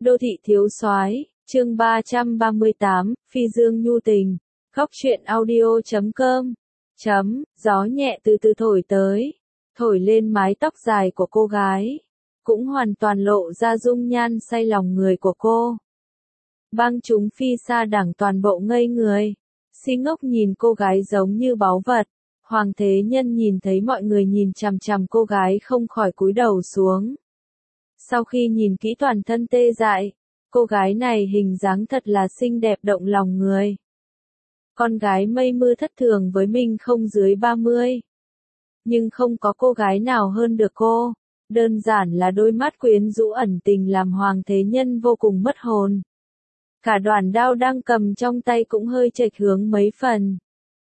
Đô thị thiếu soái, chương 338, Phi Dương nhu tình. Góc truyện audio.com. Gió nhẹ từ từ thổi tới, thổi lên mái tóc dài của cô gái, cũng hoàn toàn lộ ra dung nhan say lòng người của cô. Bang chúng Phi Sa Đảng toàn bộ ngây người, si ngốc nhìn cô gái giống như báu vật. Hoàng Thế Nhân nhìn thấy mọi người nhìn chằm chằm cô gái không khỏi cúi đầu xuống. Sau khi nhìn kỹ toàn thân tê dại, cô gái này hình dáng thật là xinh đẹp động lòng người. Con gái mây mưa thất thường với mình không dưới 30. Nhưng không có cô gái nào hơn được cô, đơn giản là đôi mắt quyến rũ ẩn tình làm Hoàng Thế Nhân vô cùng mất hồn. Cả đoạn đao đang cầm trong tay cũng hơi chệch hướng mấy phần.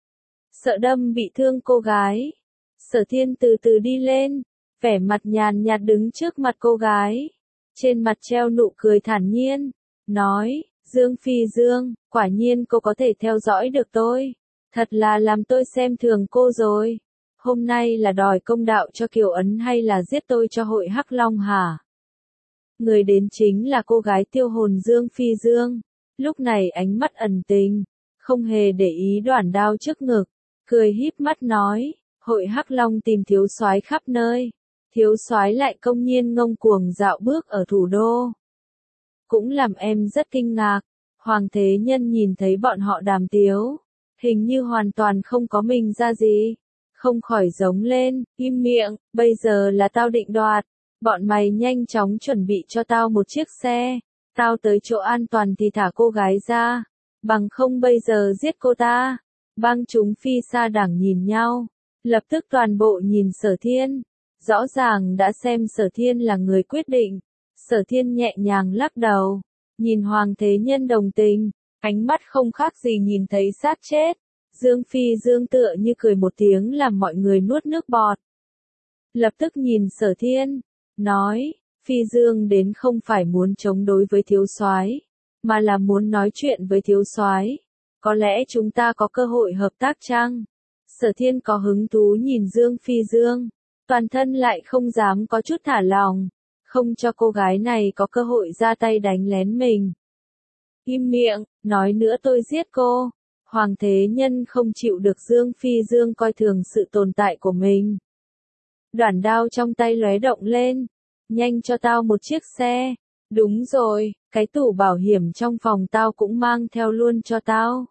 Sợ đâm bị thương cô gái, Sở Thiên từ từ đi lên, vẻ mặt nhàn nhạt đứng trước mặt cô gái. Trên mặt treo nụ cười thản nhiên, nói, Dương Phi Dương, quả nhiên cô có thể theo dõi được tôi. Thật là làm tôi xem thường cô rồi. Hôm nay là đòi công đạo cho Kiều Ấn hay là giết tôi cho hội Hắc Long hả? Người đến chính là cô gái tiêu hồn Dương Phi Dương. Lúc này ánh mắt ẩn tình, không hề để ý đoạn đao trước ngực, cười híp mắt nói, hội Hắc Long tìm thiếu soái khắp nơi. Thiếu soái lại công nhiên ngông cuồng dạo bước ở thủ đô. Cũng làm em rất kinh ngạc. Hoàng Thế Nhân nhìn thấy bọn họ đàm tiếu, hình như hoàn toàn không có mình ra gì, không khỏi giống lên, im miệng, bây giờ là tao định đoạt, bọn mày nhanh chóng chuẩn bị cho tao một chiếc xe, tao tới chỗ an toàn thì thả cô gái ra, bằng không bây giờ giết cô ta. Bang chúng Phi Sa Đảng nhìn nhau, lập tức toàn bộ nhìn Sở Thiên. Rõ ràng đã xem Sở Thiên là người quyết định. Sở Thiên nhẹ nhàng lắc đầu, nhìn Hoàng Thế Nhân đồng tình, ánh mắt không khác gì nhìn thấy xác chết. Dương Phi Dương tựa như cười một tiếng làm mọi người nuốt nước bọt. Lập tức nhìn Sở Thiên, nói, Phi Dương đến không phải muốn chống đối với thiếu soái, mà là muốn nói chuyện với thiếu soái. Có lẽ chúng ta có cơ hội hợp tác chăng? Sở Thiên có hứng thú nhìn Dương Phi Dương. Toàn thân lại không dám có chút thả lòng, không cho cô gái này có cơ hội ra tay đánh lén mình. Im miệng, nói nữa tôi giết cô. Hoàng Thế Nhân không chịu được Dương Phi Dương coi thường sự tồn tại của mình. Đoạn đao trong tay lóe động lên, nhanh cho tao một chiếc xe. Đúng rồi, cái tủ bảo hiểm trong phòng tao cũng mang theo luôn cho tao.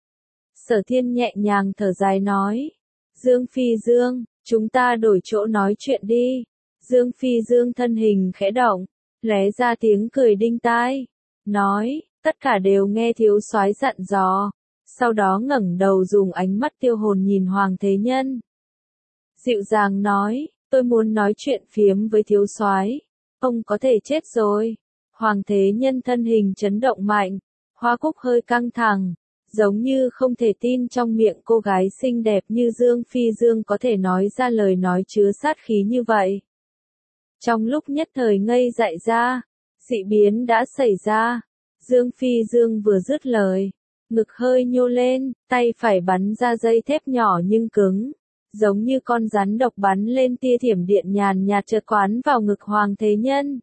Sở Thiên nhẹ nhàng thở dài nói, Dương Phi Dương, chúng ta đổi chỗ nói chuyện đi. Dương Phi Dương thân hình khẽ động, lóe ra tiếng cười đinh tai, nói, tất cả đều nghe thiếu soái dặn dò. Sau đó ngẩng đầu dùng ánh mắt tiêu hồn nhìn Hoàng Thế Nhân. Dịu dàng nói, tôi muốn nói chuyện phiếm với thiếu soái. Ông có thể chết rồi. Hoàng Thế Nhân thân hình chấn động mạnh, hoa cúc hơi căng thẳng. Giống như không thể tin trong miệng cô gái xinh đẹp như Dương Phi Dương có thể nói ra lời nói chứa sát khí như vậy. Trong lúc nhất thời ngây dại ra, dị biến đã xảy ra. Dương Phi Dương vừa dứt lời, ngực hơi nhô lên, tay phải bắn ra dây thép nhỏ nhưng cứng, giống như con rắn độc bắn lên tia thiểm điện nhàn nhạt chợt quán vào ngực Hoàng Thế Nhân.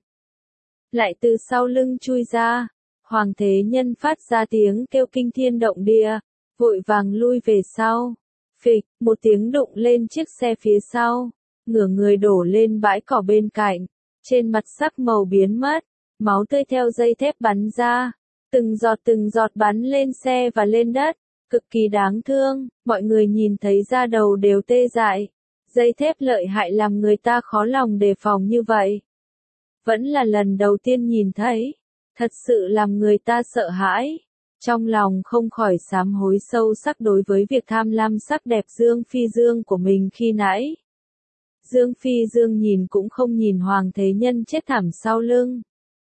Lại từ sau lưng chui ra. Hoàng Thế Nhân phát ra tiếng kêu kinh thiên động địa, vội vàng lui về sau. Phịch, một tiếng đụng lên chiếc xe phía sau, ngửa người đổ lên bãi cỏ bên cạnh, trên mặt sắc màu biến mất, máu tươi theo dây thép bắn ra, từng giọt bắn lên xe và lên đất, cực kỳ đáng thương, mọi người nhìn thấy da đầu đều tê dại. Dây thép lợi hại làm người ta khó lòng đề phòng như vậy. Vẫn là lần đầu tiên nhìn thấy. Thật sự làm người ta sợ hãi, trong lòng không khỏi sám hối sâu sắc đối với việc tham lam sắc đẹp Dương Phi Dương của mình khi nãy. Dương Phi Dương nhìn cũng không nhìn Hoàng Thế Nhân chết thảm sau lưng.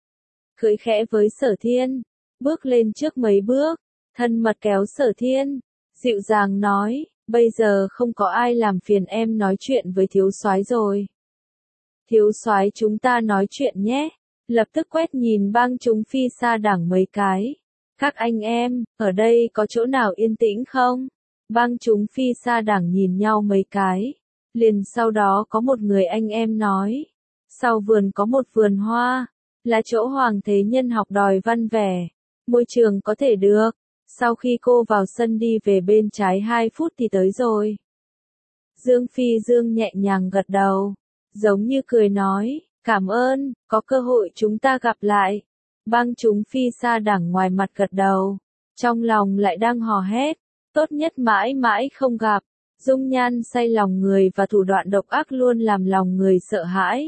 Cưỡi khẽ với Sở Thiên, bước lên trước mấy bước, thân mật kéo Sở Thiên, dịu dàng nói, bây giờ không có ai làm phiền em nói chuyện với thiếu soái rồi. Thiếu soái chúng ta nói chuyện nhé. Lập tức quét nhìn bang chúng Phi Sa Đảng mấy cái. Các anh em, ở đây có chỗ nào yên tĩnh không? Bang chúng Phi Sa Đảng nhìn nhau mấy cái. Liền sau đó có một người anh em nói. Sau vườn có một vườn hoa. là chỗ Hoàng Thế Nhân học đòi văn vẻ. Môi trường có thể được. Sau khi cô vào sân đi về bên trái 2 phút thì tới rồi. Dương Phi Dương nhẹ nhàng gật đầu. Giống như cười nói, cảm ơn, có cơ hội chúng ta gặp lại. Băng chúng Phi Sa đằng ngoài mặt gật đầu. Trong lòng lại đang hò hét. Tốt nhất mãi mãi không gặp. Dung nhan say lòng người và thủ đoạn độc ác luôn làm lòng người sợ hãi.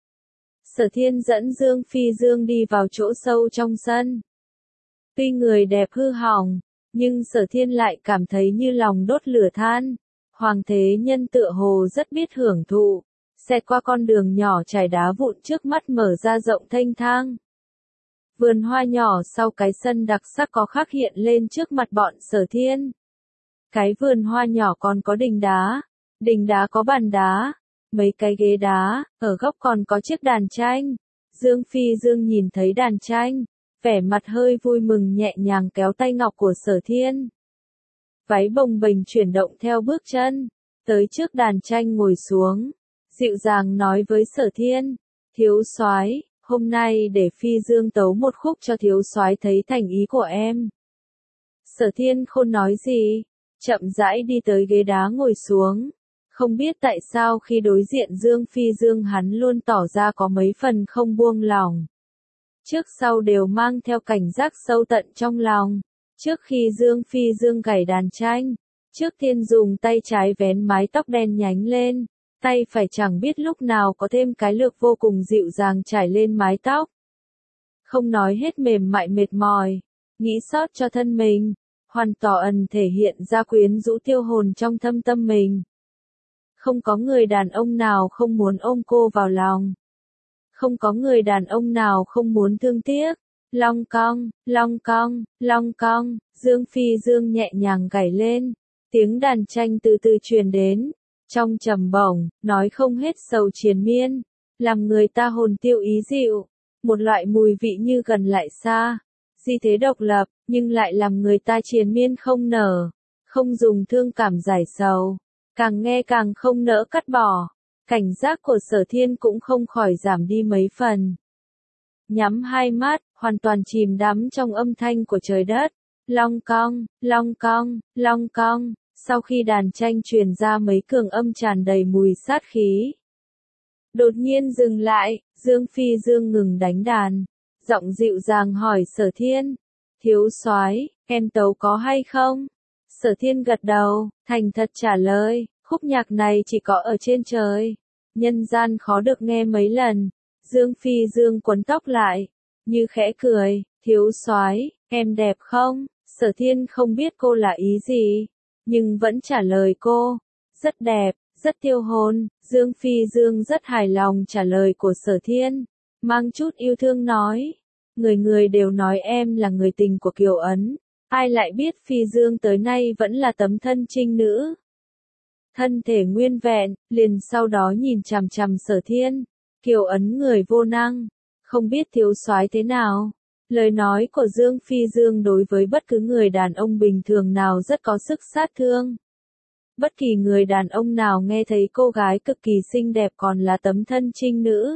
Sở Thiên dẫn Dương Phi Dương đi vào chỗ sâu trong sân. Tuy người đẹp hư hỏng, nhưng Sở Thiên lại cảm thấy như lòng đốt lửa than. Hoàng Thế Nhân tựa hồ rất biết hưởng thụ. Xẹt qua con đường nhỏ trải đá vụn trước mắt mở ra rộng thênh thang. Vườn hoa nhỏ sau cái sân đặc sắc có khắc hiện lên trước mặt bọn Sở Thiên. Cái vườn hoa nhỏ còn có đình đá có bàn đá, mấy cái ghế đá, ở góc còn có chiếc đàn tranh. Dương Phi Dương nhìn thấy đàn tranh, vẻ mặt hơi vui mừng nhẹ nhàng kéo tay ngọc của Sở Thiên. Váy bồng bềnh chuyển động theo bước chân, tới trước đàn tranh ngồi xuống, dịu dàng nói với Sở Thiên, thiếu soái, hôm nay để Phi Dương tấu một khúc cho thiếu soái thấy thành ý của em. Sở Thiên không nói gì, chậm rãi đi tới ghế đá ngồi xuống. Không biết tại sao khi đối diện Dương Phi Dương hắn luôn tỏ ra có mấy phần không buông lòng. Trước sau đều mang theo cảnh giác sâu tận trong lòng. Trước khi Dương Phi Dương gảy đàn tranh, Trước Thiên dùng tay trái vén mái tóc đen nhánh lên, tay phải chẳng biết lúc nào có thêm cái lược vô cùng dịu dàng trải lên mái tóc. Không nói hết mềm mại mệt mỏi, nghĩ xót cho thân mình, hoàn toàn thể hiện ra quyến rũ tiêu hồn trong thâm tâm mình. Không có người đàn ông nào không muốn ôm cô vào lòng. Không có người đàn ông nào không muốn thương tiếc. Long cong, long cong, long cong, Dương Phi Dương nhẹ nhàng gảy lên. Tiếng đàn tranh từ từ truyền đến. Trong trầm bổng, nói không hết sầu triền miên. Làm người ta hồn tiêu ý dịu. Một loại mùi vị như gần lại xa. Di thế độc lập, nhưng lại làm người ta triền miên không nở. Không dùng thương cảm giải sầu. Càng nghe càng không nỡ cắt bỏ. Cảnh giác của Sở Thiên cũng không khỏi giảm đi mấy phần. Nhắm hai mắt, hoàn toàn chìm đắm trong âm thanh của trời đất. Long cong, long cong, long cong. Sau khi đàn tranh truyền ra mấy cường âm tràn đầy mùi sát khí. Đột nhiên dừng lại, Dương Phi Dương ngừng đánh đàn. Giọng dịu dàng hỏi Sở Thiên. Thiếu soái, em tấu có hay không? Sở Thiên gật đầu, thành thật trả lời. Khúc nhạc này chỉ có ở trên trời. Nhân gian khó được nghe mấy lần. Dương Phi Dương quấn tóc lại, như khẽ cười, thiếu soái, em đẹp không? Sở Thiên không biết cô là ý gì, nhưng vẫn trả lời cô, rất đẹp, rất tiêu hồn. Dương Phi Dương rất hài lòng trả lời của Sở Thiên, mang chút yêu thương nói, người người đều nói em là người tình của Kiều Ấn, ai lại biết Phi Dương tới nay vẫn là tấm thân trinh nữ. Thân thể nguyên vẹn, liền sau đó nhìn chằm chằm Sở Thiên. Kiều Ấn người vô năng, không biết thiếu soái thế nào. Lời nói của Dương Phi Dương đối với bất cứ người đàn ông bình thường nào rất có sức sát thương. Bất kỳ người đàn ông nào nghe thấy cô gái cực kỳ xinh đẹp còn là tấm thân trinh nữ,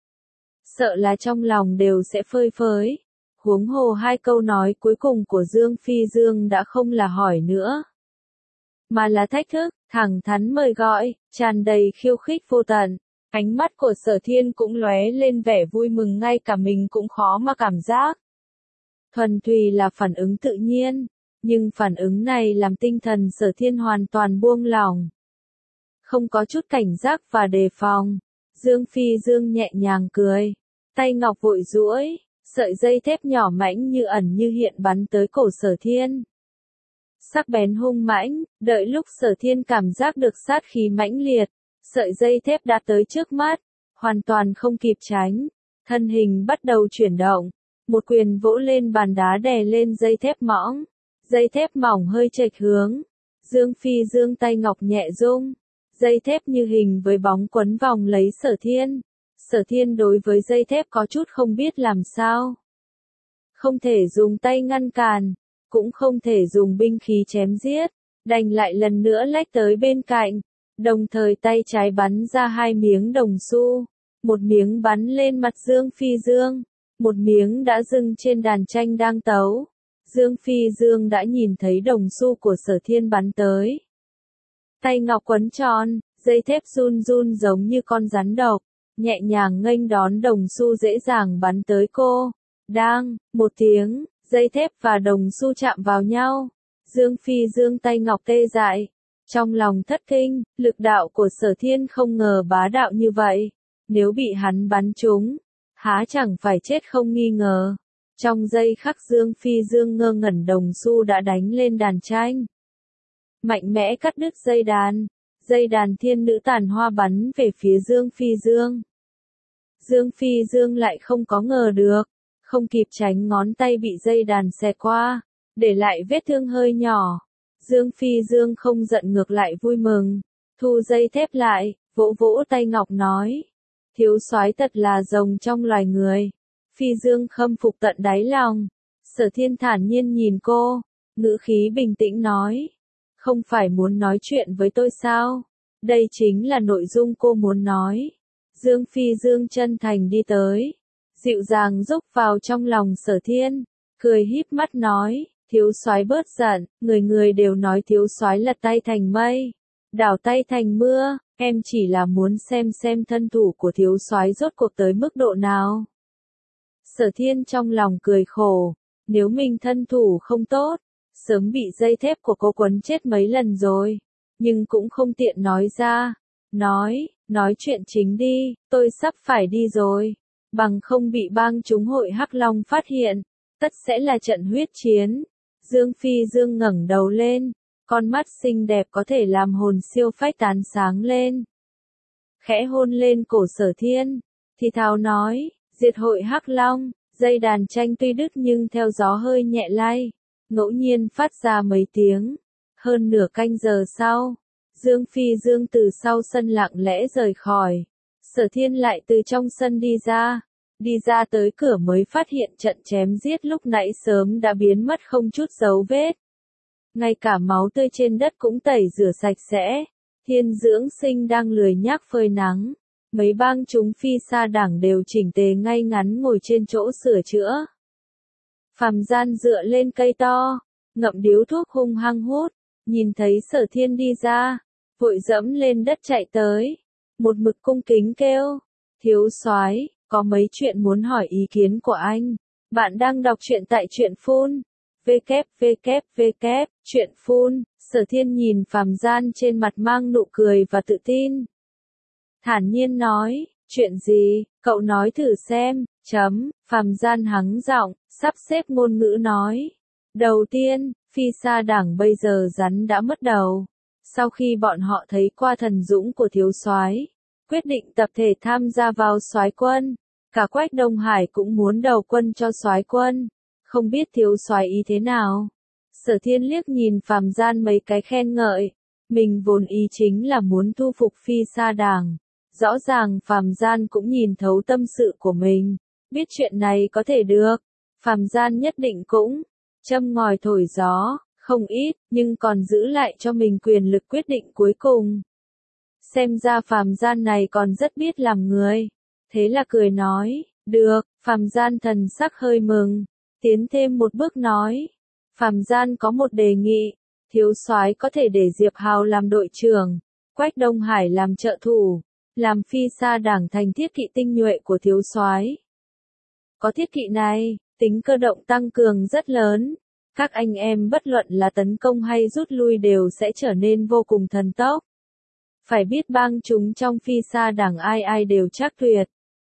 sợ là trong lòng đều sẽ phơi phới. Huống hồ hai câu nói cuối cùng của Dương Phi Dương đã không là hỏi nữa, mà là thách thức, thẳng thắn mời gọi, tràn đầy khiêu khích vô tận. Ánh mắt của Sở Thiên cũng lóe lên vẻ vui mừng ngay cả mình cũng khó mà cảm giác. Thuần túy là phản ứng tự nhiên, nhưng phản ứng này làm tinh thần Sở Thiên hoàn toàn buông lỏng. Không có chút cảnh giác và đề phòng. Dương Phi Dương nhẹ nhàng cười, tay ngọc vội duỗi, sợi dây thép nhỏ mảnh như ẩn như hiện bắn tới cổ Sở Thiên. Sắc bén hung mãnh, đợi lúc Sở Thiên cảm giác được sát khí mãnh liệt. Sợi dây thép đã tới trước mắt, hoàn toàn không kịp tránh, thân hình bắt đầu chuyển động, một quyền vỗ lên bàn đá đè lên dây thép mỏng, dây thép mỏng hơi chệch hướng, Dương Phi Dương tay ngọc nhẹ rung, dây thép như hình với bóng quấn vòng lấy Sở Thiên. Sở Thiên đối với dây thép có chút không biết làm sao, không thể dùng tay ngăn cản, cũng không thể dùng binh khí chém giết, đành lại lần nữa lách tới bên cạnh. Đồng thời tay trái bắn ra hai miếng đồng xu, một miếng bắn lên mặt Dương Phi Dương, một miếng đã dưng trên đàn tranh đang tấu. Dương Phi Dương đã nhìn thấy đồng xu của Sở Thiên bắn tới. Tay ngọc quấn tròn, dây thép run run giống như con rắn độc, nhẹ nhàng nghênh đón đồng xu dễ dàng bắn tới cô. Đang, một tiếng, dây thép và đồng xu chạm vào nhau. Dương Phi Dương tay ngọc tê dại. Trong lòng thất kinh, lực đạo của Sở Thiên không ngờ bá đạo như vậy. Nếu bị hắn bắn trúng, há chẳng phải chết không nghi ngờ. Trong giây khắc Dương Phi Dương ngơ ngẩn đồng xu đã đánh lên đàn tranh. Mạnh mẽ cắt đứt dây đàn thiên nữ tàn hoa bắn về phía Dương Phi Dương. Dương Phi Dương lại không có ngờ được, không kịp tránh ngón tay bị dây đàn xẹt qua, để lại vết thương hơi nhỏ. Dương Phi Dương không giận ngược lại vui mừng, thu dây thép lại, vỗ vỗ tay ngọc nói. Thiếu soái thật là rồng trong loài người. Phi Dương khâm phục tận đáy lòng. Sở Thiên thản nhiên nhìn cô, ngữ khí bình tĩnh nói. Không phải muốn nói chuyện với tôi sao? Đây chính là nội dung cô muốn nói. Dương Phi Dương chân thành đi tới, dịu dàng rúc vào trong lòng Sở Thiên, cười híp mắt nói, thiếu soái bớt giận, người người đều nói thiếu soái lật tay thành mây, đảo tay thành mưa, em chỉ là muốn xem thân thủ của thiếu soái rốt cuộc tới mức độ nào. Sở Thiên trong lòng cười khổ, nếu mình thân thủ không tốt, sớm bị dây thép của cô quấn chết mấy lần rồi, nhưng cũng không tiện nói ra. Nói chuyện chính đi, tôi sắp phải đi rồi, bằng không bị bang chúng hội Hắc Long phát hiện, tất sẽ là trận huyết chiến. Dương Phi Dương ngẩng đầu lên, con mắt xinh đẹp có thể làm hồn siêu phách tán sáng lên. Khẽ hôn lên cổ Sở Thiên, thì thào nói, diệt hội Hắc Long, dây đàn tranh tuy đứt nhưng theo gió hơi nhẹ lay, ngẫu nhiên phát ra mấy tiếng. Hơn nửa canh giờ sau, Dương Phi Dương từ sau sân lặng lẽ rời khỏi. Sở Thiên lại từ trong sân đi ra tới cửa mới phát hiện trận chém giết lúc nãy sớm đã biến mất không chút dấu vết. Ngay cả máu tươi trên đất cũng tẩy rửa sạch sẽ. Thiên Dưỡng Sinh đang lười nhác phơi nắng. Mấy bang chúng Phi Sa Đảng đều chỉnh tề ngay ngắn ngồi trên chỗ sửa chữa. Phàm Gian dựa lên cây to, ngậm điếu thuốc hung hăng hút, nhìn thấy Sở Thiên đi ra, vội dẫm lên đất chạy tới, một mực cung kính kêu, thiếu soái, có mấy chuyện muốn hỏi ý kiến của anh. Bạn đang đọc truyện tại truyện phun, www, truyện phun. Sở Thiên nhìn Phàm Gian trên mặt mang nụ cười và tự tin. Thản nhiên nói, chuyện gì, cậu nói thử xem, Phàm Gian hắng giọng, sắp xếp ngôn ngữ nói. Đầu tiên, Phi Sa Đảng bây giờ rắn đã mất đầu. Sau khi bọn họ thấy qua thần dũng của thiếu soái, quyết định tập thể tham gia vào soái quân. Cả Quách Đông Hải cũng muốn đầu quân cho soái quân. Không biết thiếu soái ý thế nào? Sở Thiên liếc nhìn Phàm Gian mấy cái khen ngợi. Mình vốn ý chính là muốn thu phục Phi Sa Đảng. Rõ ràng Phàm Gian cũng nhìn thấu tâm sự của mình. Biết chuyện này có thể được. Phàm Gian nhất định cũng châm ngòi thổi gió, không ít, nhưng còn giữ lại cho mình quyền lực quyết định cuối cùng. Xem ra Phàm Gian này còn rất biết làm người. Thế là cười nói, được. Phàm Gian thần sắc hơi mừng, tiến thêm một bước nói. Phàm Gian có một đề nghị, thiếu soái có thể để Diệp Hào làm đội trưởng, Quách Đông Hải làm trợ thủ, làm Phi Sa Đảng thành thiết kỵ tinh nhuệ của thiếu soái. Có thiết kỵ này, tính cơ động tăng cường rất lớn. Các anh em bất luận là tấn công hay rút lui đều sẽ trở nên vô cùng thần tốc. Phải biết bang chúng trong Phi Sa Đảng ai đều chắc tuyệt.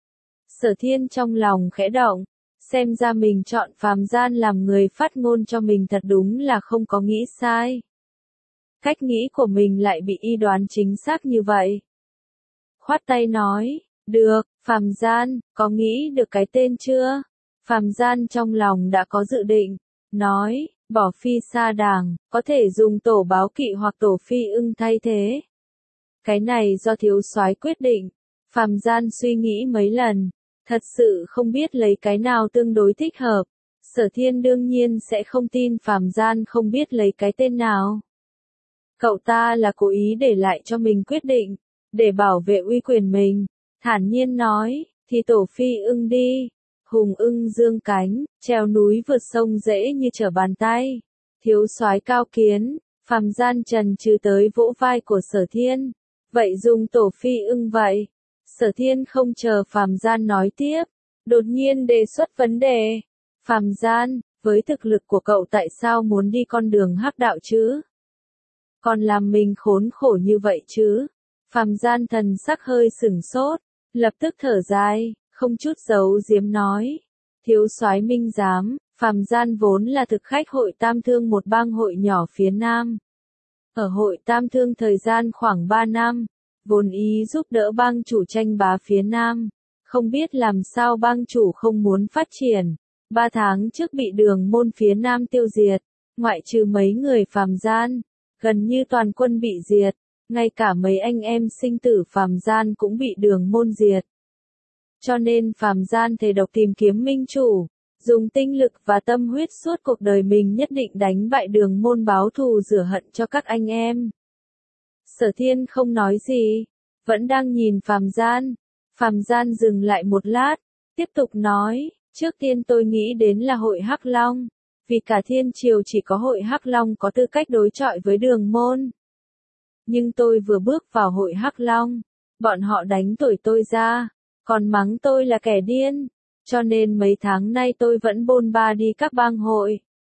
Sở Thiên trong lòng khẽ động, xem ra mình chọn Phàm Gian làm người phát ngôn cho mình thật đúng là không có nghĩ sai. Cách nghĩ của mình lại bị y đoán chính xác như vậy. Khoát tay nói, được, Phàm Gian, có nghĩ được cái tên chưa? Phàm Gian trong lòng đã có dự định, nói, bỏ Phi Sa Đảng, có thể dùng tổ báo kỵ hoặc tổ phi ưng thay thế. Cái này do thiếu soái quyết định. Phàm Gian suy nghĩ mấy lần, thật sự không biết lấy cái nào tương đối thích hợp. Sở Thiên đương nhiên sẽ không tin Phàm Gian không biết lấy cái tên nào. Cậu ta là cố ý để lại cho mình quyết định, để bảo vệ uy quyền mình. Thản nhiên nói, thì tổ phi ưng đi. Hùng ưng dương cánh, treo núi vượt sông dễ như trở bàn tay. Thiếu soái cao kiến, Phàm Gian trần trừ tới vỗ vai của Sở Thiên. Vậy dùng tổ phi ưng vậy. Sở Thiên không chờ Phàm Gian nói tiếp, đột nhiên đề xuất vấn đề. Phàm Gian, với thực lực của cậu tại sao muốn đi con đường hắc đạo chứ? Còn làm mình khốn khổ như vậy chứ? Phàm Gian thần sắc hơi sửng sốt, lập tức thở dài, không chút giấu giếm nói. Thiếu soái minh giám, Phàm Gian vốn là thực khách hội Tam Thương, một bang hội nhỏ phía Nam. Ở hội Tam Thương thời gian khoảng 3 năm, vốn ý giúp đỡ bang chủ tranh bá phía Nam. Không biết làm sao bang chủ không muốn phát triển. 3 tháng trước bị Đường Môn phía Nam tiêu diệt, ngoại trừ mấy người Phàm Gian, gần như toàn quân bị diệt, ngay cả mấy anh em sinh tử Phàm Gian cũng bị Đường Môn diệt. Cho nên Phàm Gian thề độc tìm kiếm minh chủ, dùng tinh lực và tâm huyết suốt cuộc đời mình nhất định đánh bại Đường Môn, báo thù rửa hận cho các anh em. Sở Thiên không nói gì, vẫn đang nhìn Phàm Gian. Phàm Gian dừng lại một lát, tiếp tục nói, trước tiên tôi nghĩ đến là hội Hắc Long, vì cả Thiên Triều chỉ có hội Hắc Long có tư cách đối chọi với Đường Môn. Nhưng tôi vừa bước vào hội Hắc Long, bọn họ đánh đuổi tôi ra, còn mắng tôi là kẻ điên, cho nên mấy tháng nay tôi vẫn bôn ba đi các bang hội.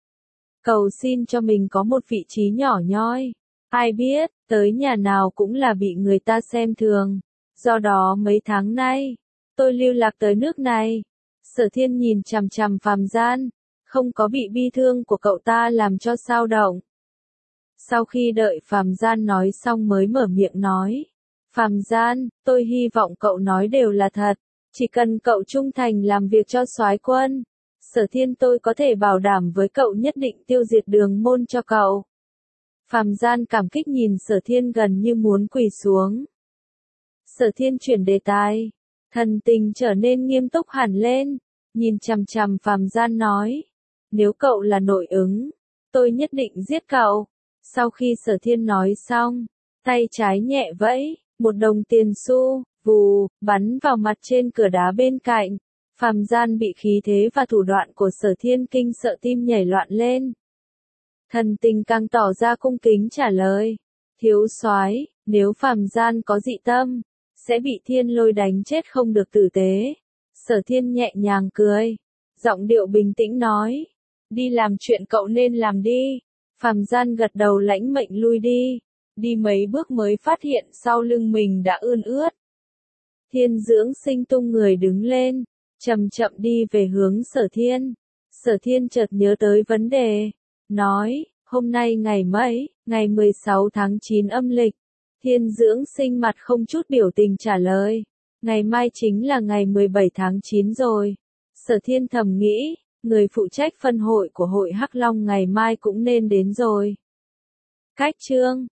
Cầu xin cho mình có một vị trí nhỏ nhoi, ai biết, tới nhà nào cũng là bị người ta xem thường, do đó mấy tháng nay, tôi lưu lạc tới nước này. Sở Thiên nhìn chằm chằm Phàm Gian, không có bị bi thương của cậu ta làm cho xao động. Sau khi đợi Phàm Gian nói xong mới mở miệng nói, Phàm Gian, tôi hy vọng cậu nói đều là thật, chỉ cần cậu trung thành làm việc cho soái quân, Sở Thiên tôi có thể bảo đảm với cậu nhất định tiêu diệt Đường Môn cho cậu. Phàm Gian cảm kích nhìn Sở Thiên gần như muốn quỳ xuống. Sở Thiên chuyển đề tài, thần tình trở nên nghiêm túc hẳn lên, nhìn chằm chằm Phàm Gian nói, nếu cậu là nội ứng, tôi nhất định giết cậu. Sau khi Sở Thiên nói xong, tay trái nhẹ vẫy, một đồng tiền xu, vù, bắn vào mặt trên cửa đá bên cạnh. Phàm Gian bị khí thế và thủ đoạn của Sở Thiên kinh sợ, tim nhảy loạn lên. Thần tình càng tỏ ra cung kính trả lời, thiếu soái, nếu Phàm Gian có dị tâm, sẽ bị Thiên Lôi đánh chết không được tử tế. Sở Thiên nhẹ nhàng cười, giọng điệu bình tĩnh nói, đi làm chuyện cậu nên làm đi. Phàm Gian gật đầu lãnh mệnh lui đi, đi mấy bước mới phát hiện sau lưng mình đã ươn ướt. Thiên Dưỡng Sinh tung người đứng lên, chậm chậm đi về hướng Sở Thiên. Sở Thiên chợt nhớ tới vấn đề, nói, hôm nay ngày mấy, ngày 16 tháng 9 âm lịch. Thiên Dưỡng Sinh mặt không chút biểu tình trả lời, ngày mai chính là ngày 17 tháng 9 rồi. Sở Thiên thầm nghĩ, người phụ trách phân hội của hội Hắc Long ngày mai cũng nên đến rồi. Cách chương